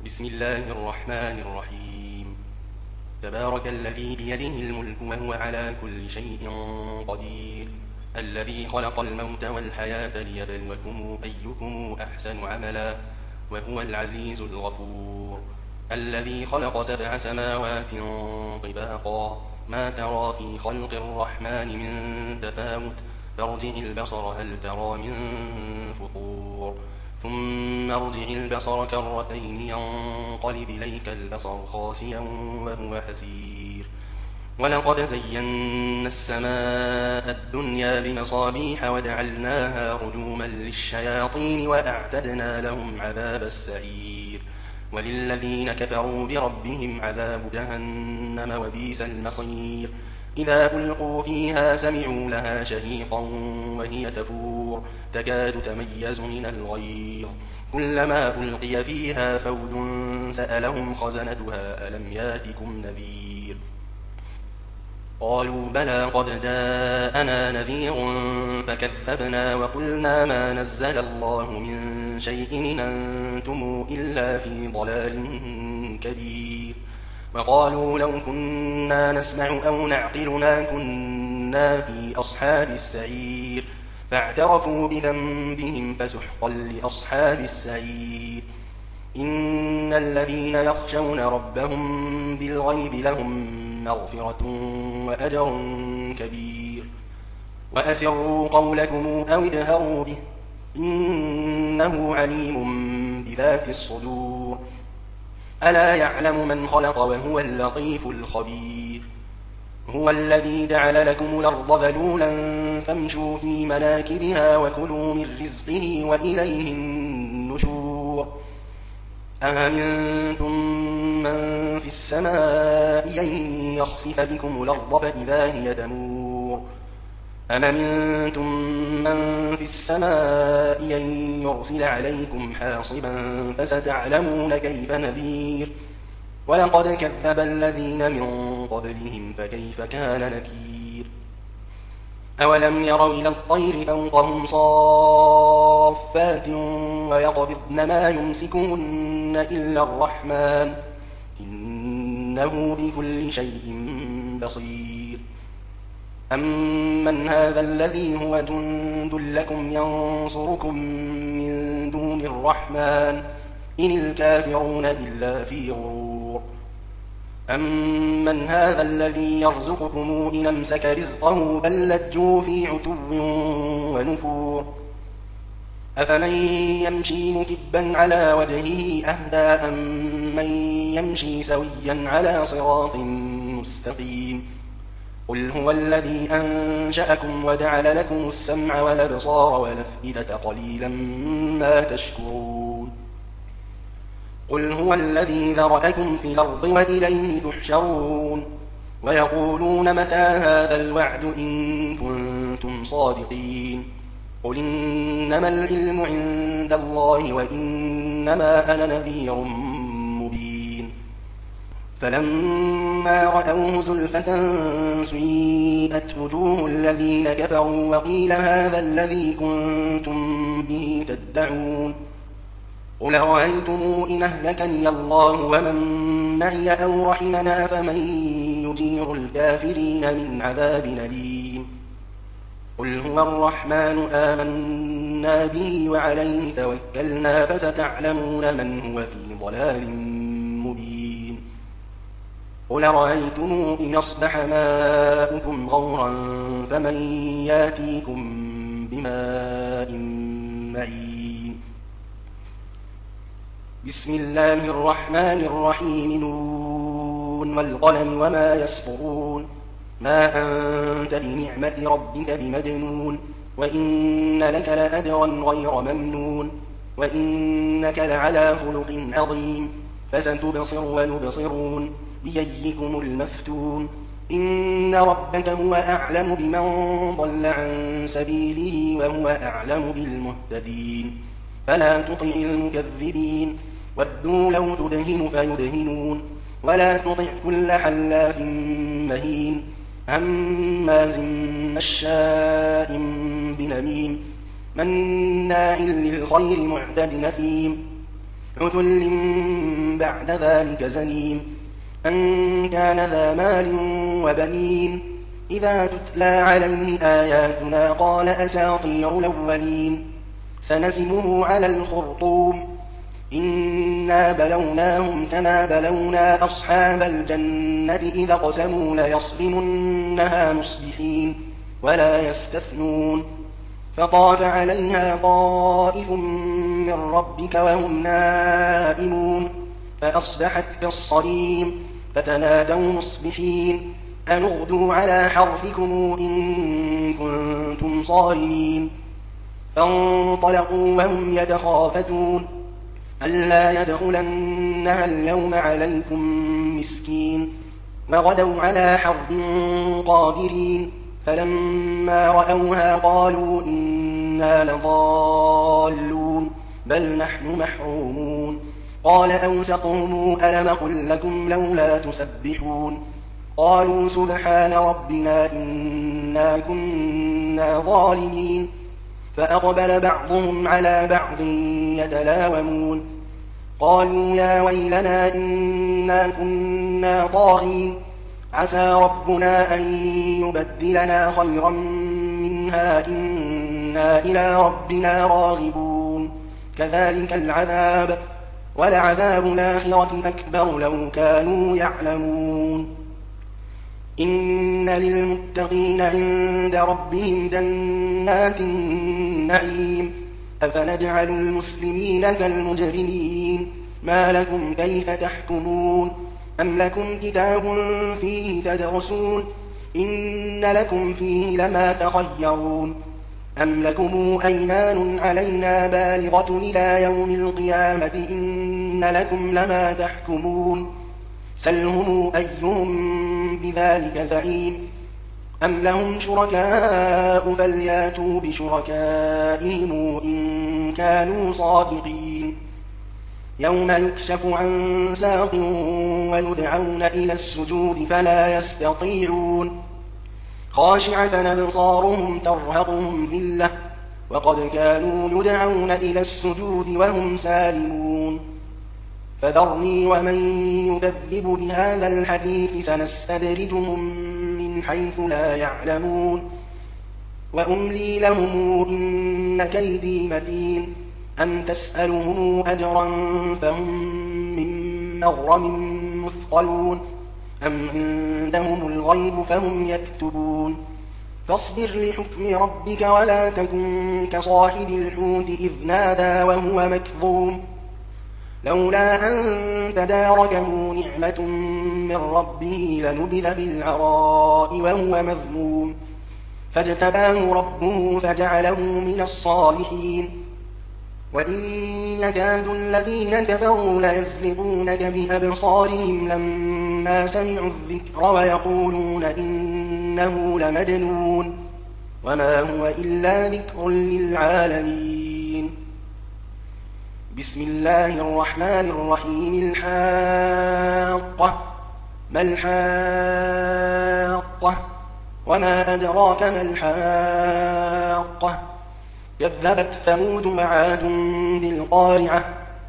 بسم الله الرحمن الرحيم. تبارك الذي بيده الملك وهو على كل شيء قدير، الذي خلق الموت والحياة ليبلوكم أيكم أحسن عملا، وهو العزيز الغفور. الذي خلق 7 سماوات طباقا، ما ترى في خلق الرحمن من تفاوت، فارجع البصر هل ترى من فطور، ثم ارجع البصر كرتين ينقلب إليك البصر خاسئا وهو حسير. ولقد زينا السماء الدنيا بمصابيح وجعلناها رجوما للشياطين وأعتدنا لهم عذاب السعير. وللذين كفروا بربهم عذاب جهنم وبئس المصير. إذا ألقوا فيها سمعوا لها شهيقا وهي تفور، تكاد تميز من الغيظ، كلما ألقي فيها فوج سألهم خزنتها ألم ياتكم نذير. قالوا بلى قد جاءنا نذير فكذبنا وقلنا ما نزل الله من شيء إن أنتم إلا في ضلال كبير. وقالوا لو كنا نسمع أو نعقل ما كنا في أصحاب السعير، فاعترفوا بذنبهم فسحقا لأصحاب السعير. إن الذين يخشون ربهم بالغيب لهم مغفرة وأجر كبير. وأسروا قولكم أو اجهروا به، إنه عليم بذات الصدور. ألا يعلم من خلق وهو اللطيف الخبير. هو الذي جعل لكم الأرض ذلولا فامشوا في مناكبها وكلوا من رزقه وإليه النشور. أأمنتم من في السماء أن يخسف بكم الأرض فإذا هي تمور، أم أمنتم من في السماء أن يرسل عليكم حاصبا فستعلمون كيف نذير. ولقد كذب الذين من قبلهم فكيف كان نكير. أولم يروا إلى الطير فوقهم صافات ويقبضن ما يمسكهن إلا الرحمن إنه بكل شيء بصير. أمن هذا الذي هو جند لكم ينصركم من دون الرحمن إن الكافرون إلا في غرور. أمن هذا الذي يرزقكم إن أمسك رزقه بل لجوا في عتو ونفور. أفمن يمشي مكبا على وجهه أهدى أمن يمشي سويا على صراط مستقيم. قل هو الذي أنشأكم وجعل لكم السمع والأبصار والأفئدة قليلا ما تشكرون. قل هو الذي ذرأكم في الأرض وإليه تحشرون. ويقولون متى هذا الوعد إن كنتم صادقين. قل إنما العلم عند الله وإنما أنا نذير مبين. فلما رأوه زلفة سيئت وجوه الذين كفروا وقيل هذا الذي كنتم به تدعون. قل رأيتم إن أهلكني الله ومن معي أو رحمنا فمن يجير الكافرين من عذاب أليم. قل هو الرحمن آمنا به وعليه توكلنا فستعلمون من هو في ضلال مبين. قل رأيتم إن أصبح ماؤكم غورا فمن ياتيكم بماء معين. بسم الله الرحمن الرحيم. نون والقلم وما يسطرون. ما أنت بنعمة ربك بمجنون. وإن لك لأجرا غير ممنون. وإنك لعلى خلق عظيم. فستبصر ونبصرون بأيكم المفتون. إن ربك هو أعلم بمن ضل عن سبيله وهو أعلم بالمهتدين. فلا تطع المكذبين. ودوا لو تدهن فيدهنون. ولا تطع كل حلاف مهين هماز مشاء بنميم مناع للخير معتد نثيم عتل بعد ذلك زنيم أن كان ذا مال وبنين إذا تتلى عليه آياتنا قال أساطير الأولين سنسمه على الخرطوم إنا بلوناهم كما بلونا أصحاب الجنة إذا اقسموا ليصرمنها مصبحين ولا يستثنون فطاف عليها طائف من ربك وهم نائمون فأصبحت كالصريم فتنادوا مصبحين أن اغدوا على حرثكم إن كنتم صارمين فانطلقوا وهم يتخافتون ألا يدخلنها اليوم عليكم مسكين وغدوا على حرد قادرين فلما رأوها قالوا إنا لضالون بل نحن محرومون قال أوسطهم ألم قل لكم لولا تسبحون قالوا سبحان ربنا إنا كنا ظالمين فأقبل بعضهم على بعض يتلاومون قالوا يا ويلنا إنا كنا طاغين عسى ربنا أن يبدلنا خيرا منها إنا إلى ربنا راغبون كذلك العذاب ولعذاب الآخرة أكبر لو كانوا يعلمون إن للمتقين عند ربهم جنات النعيم أفنجعل المسلمين كالمجرمين ما لكم كيف تحكمون أم لكم كتاب فيه تدرسون إن لكم فيه لما تخيرون أم لكم أيمان علينا بالغة إلى يوم القيامة إن لكم لما تحكمون سلهم أيهم بذلك زعيم أم لهم شركاء فلياتوا بشركائهم إن كانوا صادقين يوم يكشف عن ساق ويدعون إلى السجود فلا يستطيعون خاشعة أبصارهم ترهقهم ذلة وقد كانوا يدعون إلى السجود وهم سالمون فذرني ومن يكذب بهذا الحديث سنستدرجهم من حيث لا يعلمون وأملي لهم إن كيدي متين أم تسألهم أجرا فهم من مغرم مثقلون أم عندهم الغيب فهم يكتبون فاصبر لحكم ربك ولا تكن كصاحب الحوت إذ نادى وهو مكظوم لولا أن تداركه نعمة من ربه لنبذ بالعراء وهو مذموم فاجتباه ربه فجعله من الصالحين وإن يكاد الذين كفروا ليزلقونك بأبصارهم لما سمعوا الذكر ويقولون إنه لمجنون وما هو إلا ذكر للعالمين بسم الله الرحمن الرحيم الحاقة ما الحاقة وما أدراك ما الحاقة كذبت ثمود وعاد بالقارعة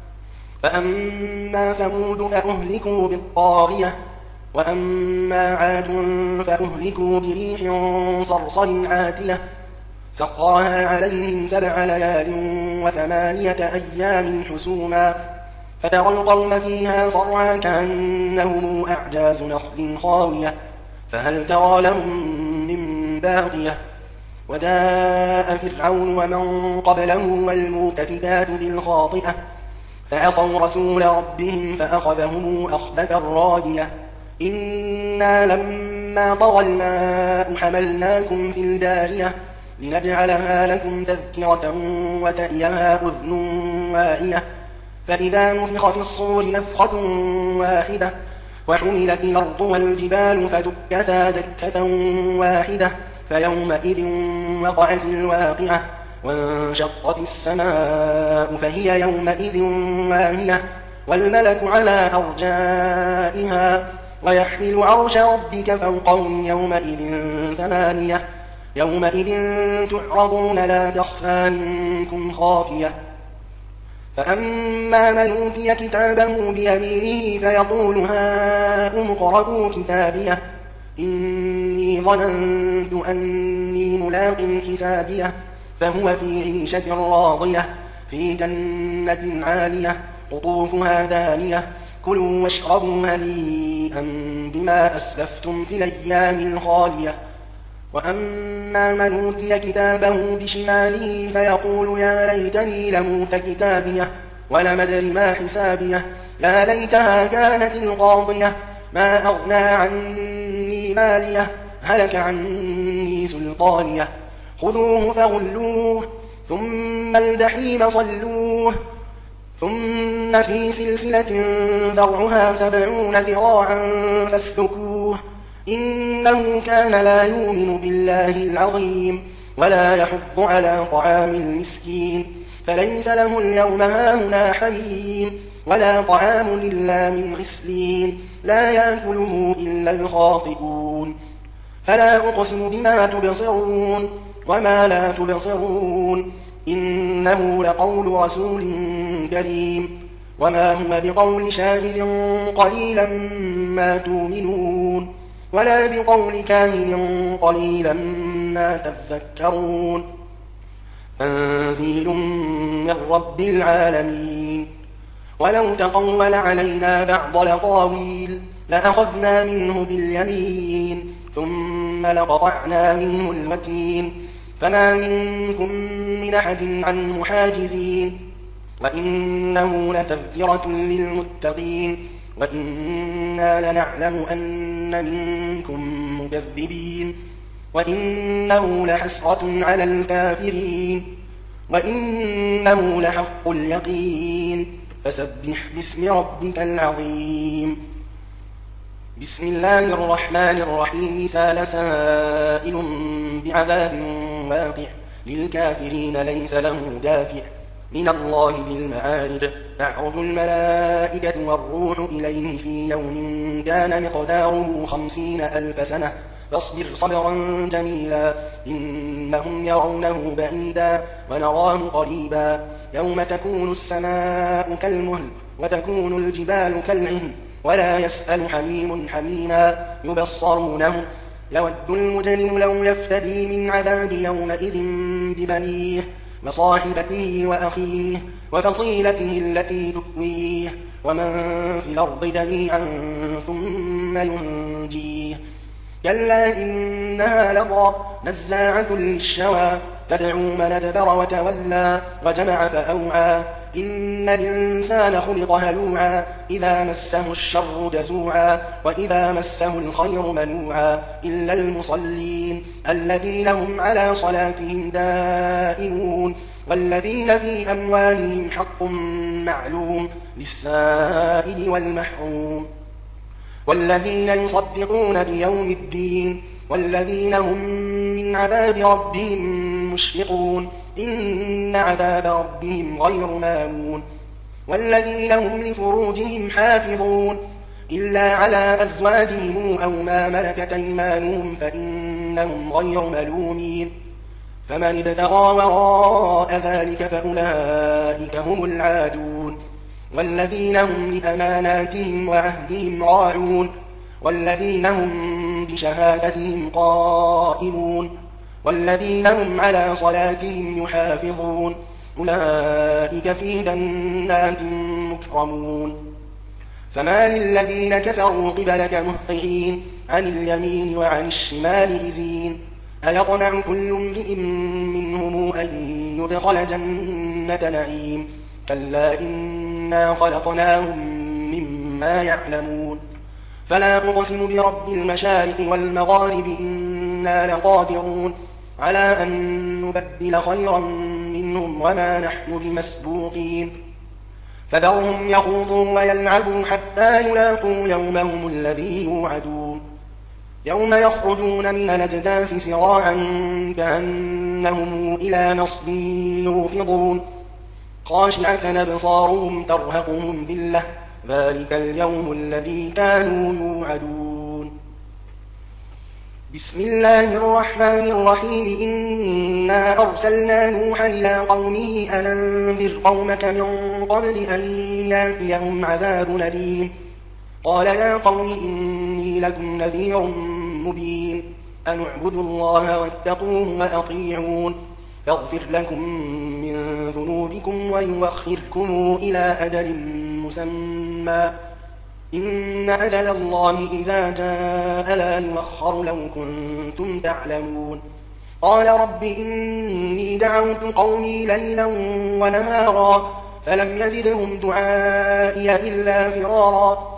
فأما ثمود فأهلكوا بالطاغية وأما عاد فأهلكوا بريح صرصر عاتية سخرها عليهم 7 ليال و8 أيام حسوما فترى القوم فيها صرعا كأنهم أعجاز نخل خاوية فهل ترى لهم من باقية وجاء فرعون ومن قبله والمؤتفكات بالخاطئة فعصوا رسول ربهم فأخذهم أخذة رادية إنا لما طغى الماء حملناكم في الجارية لنجعلها لكم تذكرة وتأيها أذن واعية فإذا نفخ في الصور نفخة واحدة وحملت الأرض والجبال فدكتا دكة واحدة فيومئذ وقعت الواقعة وانشقت السماء فهي يومئذ واهية والملك على أرجائها ويحمل عرش ربك فوقهم يومئذ 8 يومئذ تعرضون لا تخفى منكم خافية فأما من أوتي كتابه بيمينه فيقول هاؤم اقرءوا كتابيه إني ظننت أني ملاق حسابيه فهو في عيشة راضية في جنة عالية قطوفها دانية كلوا واشربوا هنيئا بما أسلفتم في الأيام الخالية وأما من أوتي كتابه بشماله فيقول يا ليتني لموت كتابيه ولم أدر ما حسابيه يا ليتها كانت القاضية ما أغنى عني ماليه هلك عني سلطانيه خذوه فغلوه ثم الجحيم صلوه ثم في سلسلة ذرعها 70 ذراعا فاسلكوه إنه كان لا يؤمن بالله العظيم ولا يحض على طعام المسكين فليس له اليوم هاهنا حميم ولا طعام إلا من غسلين لا يأكله إلا الخاطئون فلا أقسم بما تبصرون وما لا تبصرون إنه لقول رسول كريم وما هو بقول شاهد قليلا ما تؤمنون ولا بقول كاهن قليلا ما تذكرون تنزيل من رب العالمين ولو تقول علينا بعض الأقاويل لأخذنا منه باليمين ثم لقطعنا منه الوتين فما منكم من أحد عنه حاجزين وإنه لتذكرة للمتقين وإنا لنعلم أن منكم مكذبين وإنه لحسرة على الكافرين وإنه لحق اليقين فسبح باسم ربك العظيم بسم الله الرحمن الرحيم سأل سائل بعذاب واقع للكافرين ليس له دافع من الله ذي المعارج تعرج الملائكة والروح إليه في يوم كان مقداره 50,000 سنة فاصبر صبرا جميلا إنهم يرونه بعيدا ونراه قريبا يوم تكون السماء كالمهل وتكون الجبال كالعهن ولا يسأل حميم حميما يبصرونه يود المجرم لو يفتدي من عذاب يومئذ ببنيه وصاحبته وأخيه وفصيلته التي تؤويه ومن في الأرض جميعا ثم ينجيه كلا إنها لظى نزاعة للشوى تدعو من أدبر وتولى وجمع فأوعى إن الإنسان خلق هلوعا إذا مسه الشر جزوعا وإذا مسه الخير منوعا إلا المصلين الذين هم على صلاتهم دائمون والذين في أموالهم حق معلوم للسائل والمحروم والذين يصدقون بيوم الدين والذين هم من عذاب ربهم مشفقون إن عذاب ربهم غير مامون والذين هم لفروجهم حافظون إلا على أزواجهم أو ما ملكت أيمانهم فإنهم غير ملومين فمن ابتغى وراء ذلك فأولئك هم العادون والذين هم لأماناتهم وعهدهم راعون والذين هم بشهادتهم قائمون والذين هم على صلاتهم يحافظون أولئك في جنات مكرمون فما للذين كفروا قبلك مهطعين عن اليمين وعن الشمال عزين أيطمع كل امرئ منهم أن يدخل جنة نعيم كلا إنا خلقناهم مما يعلمون فلا أقسم برب المشارق والمغارب إنا لقادرون على أن نبدل خيرا منهم وما نحن بمسبوقين فذرهم يخوضوا ويلعبوا حتى يلاقوا يومهم الذي يوعدون يوم يخرجون من الأجداث سراعا كأنهم إلى نصب يوفضون خاشعة أبصارهم ترهقهم ذلة ذلك اليوم الذي كانوا يوعدون بسم الله الرحمن الرحيم إنا أرسلنا نوحا إلى قومه أن أنذر قومك من قبل أن يأتيهم عذاب أليم قال يا قوم إني لكم نذير مبين أن اعبدوا الله واتقوه وأطيعون يغفر لكم من ذنوبكم ويؤخركم إلى أجل مسمى إن أجل الله إذا جاء لا يؤخر لو كنتم تعلمون قال رب إني دعوت قومي ليلا ونهارا فلم يزدهم دعائي إلا فرارا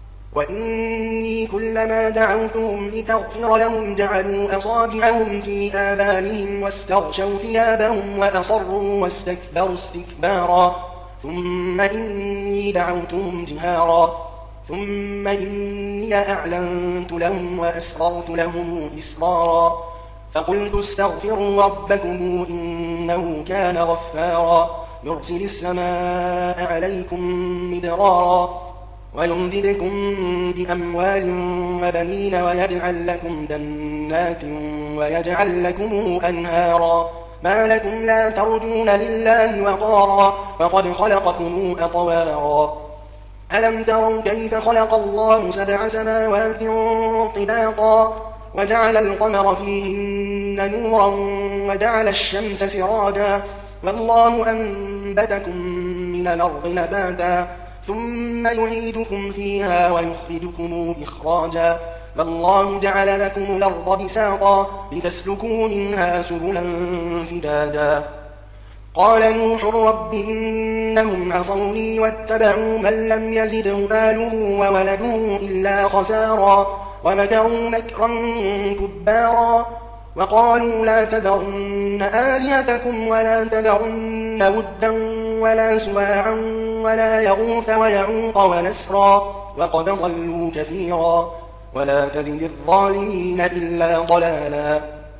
وإني كلما دعوتهم لتغفر لهم جعلوا أصابعهم في آذانهم واستغشوا ثيابهم وأصروا واستكبروا استكبارا ثم إني دعوتهم جهارا ثم إني أعلنت لهم وأسررت لهم إسرارا فقلت استغفروا ربكم إنه كان غفارا يرسل السماء عليكم مدرارا ويمددكم بأموال وبنين ويجعل لكم جنات ويجعل لكم أنهارا ما لكم لا ترجون لله وقارا وقد خلقكم أطوارا ألم تروا كيف خلق الله 7 سماوات طباقا وجعل القمر فيهن نورا وجعل الشمس سراجا والله أنبتكم من الأرض نباتا ثم يعيدكم فيها ويخرجكم إخراجا والله جعل لكم الأرض بساطا لتسلكوا منها سبلا فجاجا قال نوح رب إنهم عصوني واتبعوا من لم يزده ماله وولده إلا خسارا ومكروا مكرا كبارا وقالوا لا تذرن آلهتكم ولا تذرن ودا ولا سواعا ولا يغوث ويعوق ونسرا وقد ضلوا كثيرا ولا تزد الظالمين إلا ضلالا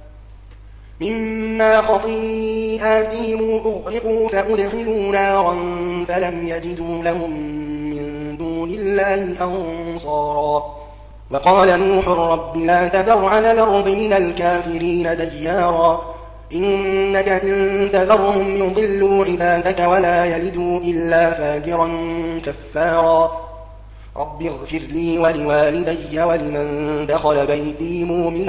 مما خطيئاتهم أغرقوا فأدخلوا نارا فلم يجدوا لهم من دون الله أنصارا وقال نوح رب لا تذر على الأرض من الكافرين ديارا إنك إن تذرهم يضلوا عبادك ولا يلدوا إلا فاجرا كفارا رب اغفر لي ولوالدي ولمن دخل بيتي مؤمنا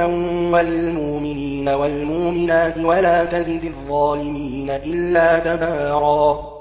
وللمؤمنين والمؤمنات ولا تزد الظالمين إلا تبارا